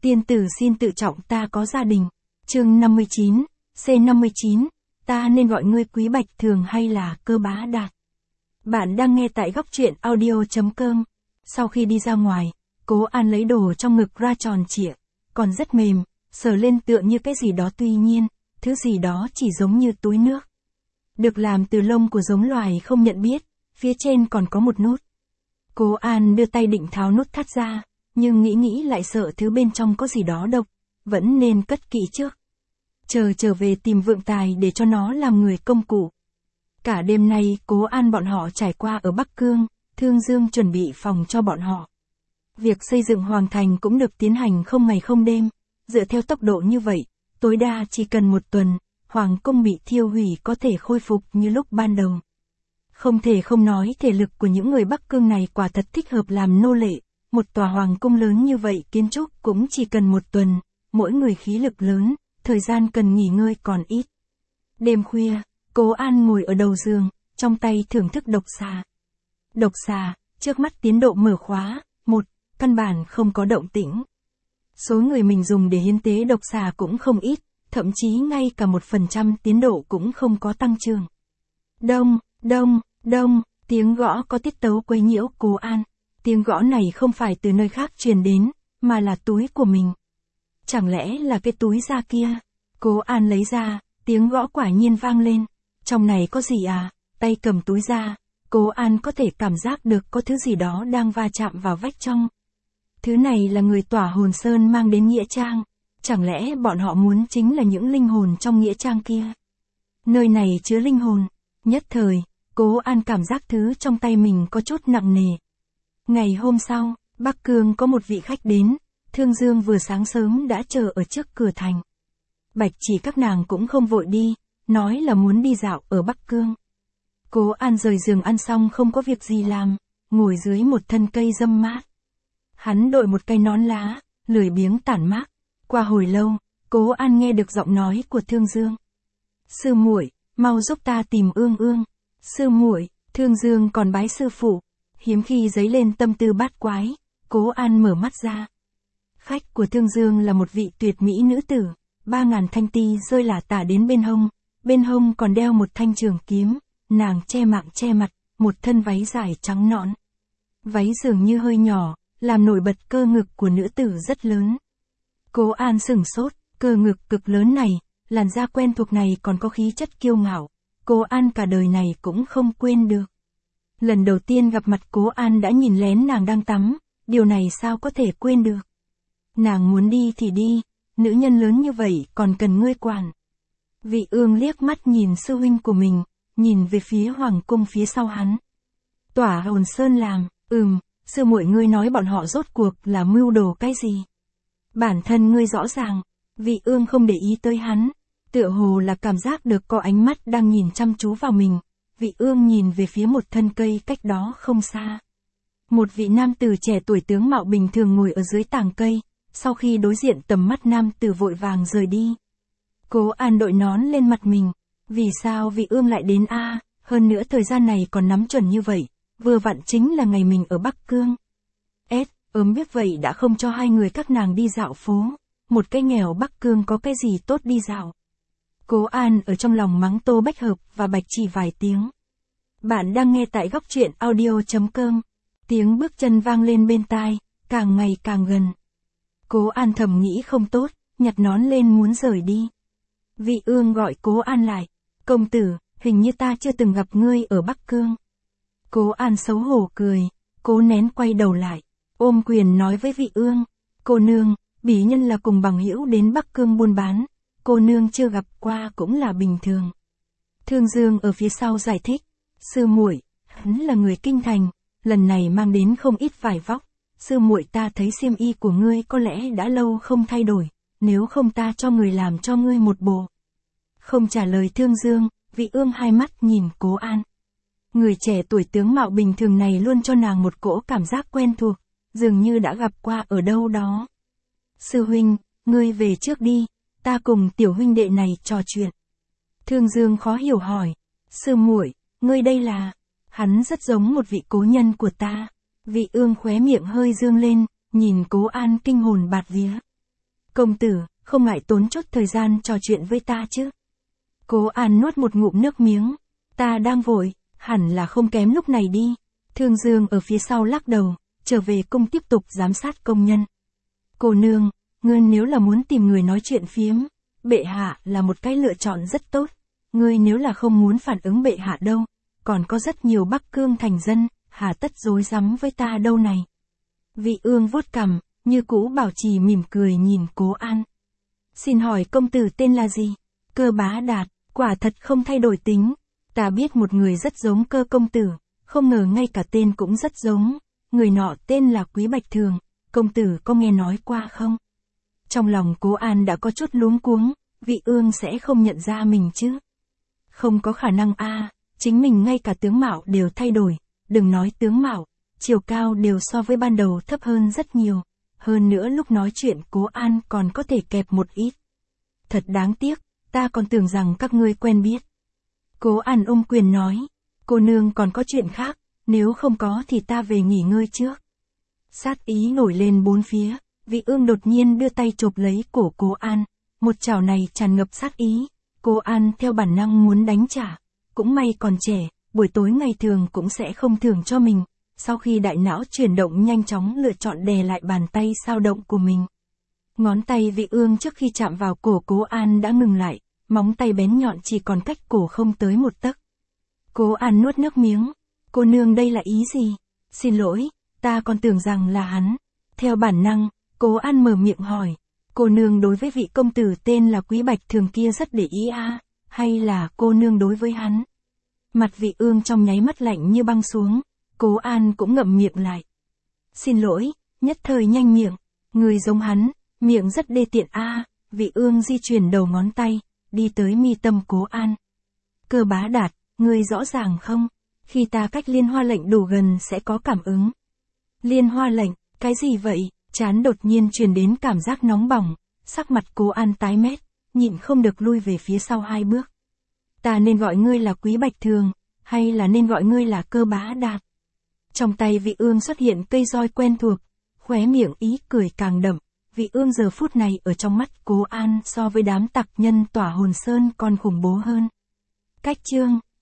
Tiên tử xin tự trọng, ta có gia đình. Chương 59, C59, ta nên gọi ngươi Quý Bạch Thường hay là Cơ Bá Đạt. Bạn đang nghe tại góc truyện audio.com. Sau khi đi ra ngoài, Cố An lấy đồ trong ngực ra tròn trịa, còn rất mềm, sờ lên tựa như cái gì đó, tuy nhiên, thứ gì đó chỉ giống như túi nước. Được làm từ lông của giống loài không nhận biết, phía trên còn có một nút. Cố An đưa tay định tháo nút thắt ra, nhưng nghĩ lại sợ thứ bên trong có gì đó độc, vẫn nên cất kỹ trước. Trở về tìm Vượng Tài để cho nó làm người công cụ. Cả đêm nay Cố An bọn họ trải qua ở Bắc Cương, Thương Dương chuẩn bị phòng cho bọn họ. Việc xây dựng hoàng thành cũng được tiến hành không ngày không đêm, dựa theo tốc độ như vậy, tối đa chỉ cần một tuần, hoàng cung bị thiêu hủy có thể khôi phục như lúc ban đầu. Không thể không nói thể lực của những người Bắc Cương này quả thật thích hợp làm nô lệ, một tòa hoàng cung lớn như vậy kiến trúc cũng chỉ cần một tuần, mỗi người khí lực lớn, thời gian cần nghỉ ngơi còn ít. Đêm khuya, Cố An ngồi ở đầu giường, trong tay thưởng thức độc xà. Độc xà, trước mắt tiến độ mở khóa, 1, căn bản không có động tĩnh. Số người mình dùng để hiến tế độc xà cũng không ít, thậm chí ngay cả 1% tiến độ cũng không có tăng trưởng. Đông, đông, đông, tiếng gõ có tiết tấu quấy nhiễu Cố An. Tiếng gõ này không phải từ nơi khác truyền đến, mà là túi của mình. Chẳng lẽ là cái túi da kia? Cố An lấy ra, tiếng gõ quả nhiên vang lên. Trong này có gì à? Tay cầm túi ra, Cố An có thể cảm giác được có thứ gì đó đang va chạm vào vách trong. Thứ này là người Tỏa Hồn Sơn mang đến Nghĩa Trang. Chẳng lẽ bọn họ muốn chính là những linh hồn trong Nghĩa Trang kia? Nơi này chứa linh hồn. Nhất thời, Cố An cảm giác thứ trong tay mình có chút nặng nề. Ngày hôm sau, Bắc Cương có một vị khách đến, Thương Dương vừa sáng sớm đã chờ ở trước cửa thành. Bạch Chỉ các nàng cũng không vội đi, nói là muốn đi dạo ở Bắc Cương. Cố An rời giường ăn xong không có việc gì làm, ngồi dưới một thân cây râm mát. Hắn đội một cây nón lá, lười biếng tản mát. Qua hồi lâu, Cố An nghe được giọng nói của Thương Dương. Sư muội, mau giúp ta tìm Ương Ương. Sư muội, Thương Dương còn bái sư phụ. Hiếm khi dấy lên tâm tư bát quái, Cố An mở mắt ra. Khách của Thương Dương là một vị tuyệt mỹ nữ tử, 3.000 thanh ti rơi lả tả đến bên hông còn đeo một thanh trường kiếm, nàng che mạng che mặt, một thân váy dài trắng nõn. Váy dường như hơi nhỏ, làm nổi bật cơ ngực của nữ tử rất lớn. Cố An sửng sốt, cơ ngực cực lớn này, làn da quen thuộc này còn có khí chất kiêu ngạo, Cố An cả đời này cũng không quên được. Lần đầu tiên gặp mặt Cố An đã nhìn lén nàng đang tắm, điều này sao có thể quên được. Nàng muốn đi thì đi, nữ nhân lớn như vậy còn cần ngươi quản. Vị Ương liếc mắt nhìn sư huynh của mình, nhìn về phía hoàng cung phía sau hắn. Tỏa Hồn Sơn làm, sư muội ngươi nói bọn họ rốt cuộc là mưu đồ cái gì? Bản thân ngươi rõ ràng, vị Ương không để ý tới hắn, tựa hồ là cảm giác được có ánh mắt đang nhìn chăm chú vào mình. Vị Ương nhìn về phía một thân cây cách đó không xa. Một vị nam tử trẻ tuổi tướng mạo bình thường ngồi ở dưới tàng cây, sau khi đối diện tầm mắt nam tử vội vàng rời đi. Cố An đội nón lên mặt mình, vì sao vị Ương lại đến a? Hơn nữa thời gian này còn nắm chuẩn như vậy, vừa vặn chính là ngày mình ở Bắc Cương. Biết vậy đã không cho hai người các nàng đi dạo phố, một cái nghèo Bắc Cương có cái gì tốt đi dạo. Cố An ở trong lòng mắng Tô Bách Hợp và Bạch Chỉ vài tiếng. Bạn đang nghe tại góc truyện audio.com. Tiếng bước chân vang lên bên tai, càng ngày càng gần. Cố An thầm nghĩ không tốt, nhặt nón lên muốn rời đi. Vị Ương gọi Cố An lại. Công tử, hình như ta chưa từng gặp ngươi ở Bắc Cương. Cố An xấu hổ cười, cố nén quay đầu lại, ôm quyền nói với vị Ương. Cô nương, bỉ nhân là cùng bằng hữu đến Bắc Cương buôn bán, cô nương chưa gặp qua cũng là bình thường. Thương Dương ở phía sau giải thích. Sư muội, hắn là người kinh thành, lần này mang đến không ít vải vóc. Sư muội, ta thấy xiêm y của ngươi có lẽ đã lâu không thay đổi, nếu không ta cho người làm cho ngươi một bộ. Không trả lời Thương Dương, vị Ương hai mắt nhìn Cố An. Người trẻ tuổi tướng mạo bình thường này luôn cho nàng một cỗ cảm giác quen thuộc, dường như đã gặp qua ở đâu đó. Sư huynh, ngươi về trước đi, ta cùng tiểu huynh đệ này trò chuyện. Thương Dương khó hiểu hỏi. Sư muội, ngươi đây là? Hắn rất giống một vị cố nhân của ta. Vị Ương khóe miệng hơi dương lên, nhìn Cố An kinh hồn bạt vía. Công tử, không ngại tốn chút thời gian trò chuyện với ta chứ? Cố An nuốt một ngụm nước miếng. Ta đang vội, hẳn là không kém lúc này đi. Thương Dương ở phía sau lắc đầu, trở về cung tiếp tục giám sát công nhân. Cô nương, ngươi nếu là muốn tìm người nói chuyện phiếm, bệ hạ là một cái lựa chọn rất tốt. Ngươi nếu là không muốn phản ứng bệ hạ đâu, còn có rất nhiều Bắc Cương thành dân, hà tất rối rắm với ta đâu này. Vị Ương vuốt cằm, như cũ bảo trì mỉm cười nhìn Cố An. Xin hỏi công tử tên là gì? Cơ Bá Đạt, quả thật không thay đổi tính. Ta biết một người rất giống Cơ công tử, không ngờ ngay cả tên cũng rất giống. Người nọ tên là Quý Bạch Thường, công tử có nghe nói qua không? Trong lòng Cố An đã có chút luống cuống, Vị Ương sẽ không nhận ra mình chứ? Không có khả năng a, chính mình ngay cả tướng mạo đều thay đổi, đừng nói tướng mạo, chiều cao đều so với ban đầu thấp hơn rất nhiều. Hơn nữa lúc nói chuyện Cố An còn có thể kẹp một ít. Thật đáng tiếc, ta còn tưởng rằng các ngươi quen biết. Cố An ôm quyền nói, cô nương còn có chuyện khác, nếu không có thì ta về nghỉ ngơi trước. Sát ý nổi lên bốn phía, Vị Ương đột nhiên đưa tay chộp lấy cổ Cố An, một chảo này tràn ngập sát ý. Cố An theo bản năng muốn đánh trả, cũng may còn trẻ, buổi tối ngày thường cũng sẽ không thưởng cho mình. Sau khi đại não chuyển động nhanh chóng lựa chọn đè lại bàn tay sao động của mình. Ngón tay Vị Ương trước khi chạm vào cổ Cố An đã ngừng lại, móng tay bén nhọn chỉ còn cách cổ không tới một tấc. Cố An nuốt nước miếng, cô nương đây là ý gì? Xin lỗi, ta còn tưởng rằng là hắn. Theo bản năng, Cố An mở miệng hỏi, cô nương đối với vị công tử tên là Quý Bạch Thường kia rất để ý à, hay là cô nương đối với hắn? Mặt Vị Ương trong nháy mắt lạnh như băng xuống. Cố An cũng ngậm miệng lại. Xin lỗi, nhất thời nhanh miệng, người giống hắn, miệng rất đê tiện a. Vị Ương di chuyển đầu ngón tay, đi tới mi tâm Cố An. Cơ Bá Đạt, người rõ ràng không? Khi ta cách liên hoa lệnh đủ gần sẽ có cảm ứng. Liên hoa lệnh, cái gì vậy? Trán đột nhiên truyền đến cảm giác nóng bỏng, sắc mặt Cố An tái mét, nhịn không được lui về phía sau 2 bước. Ta nên gọi ngươi là Quý Bạch Thường, hay là nên gọi ngươi là Cơ Bá Đạt? Trong tay Vị Ương xuất hiện cây roi quen thuộc, khóe miệng ý cười càng đậm. Vị Ương giờ phút này ở trong mắt Cố An so với đám tặc nhân tỏa hồn sơn còn khủng bố hơn. Cách chương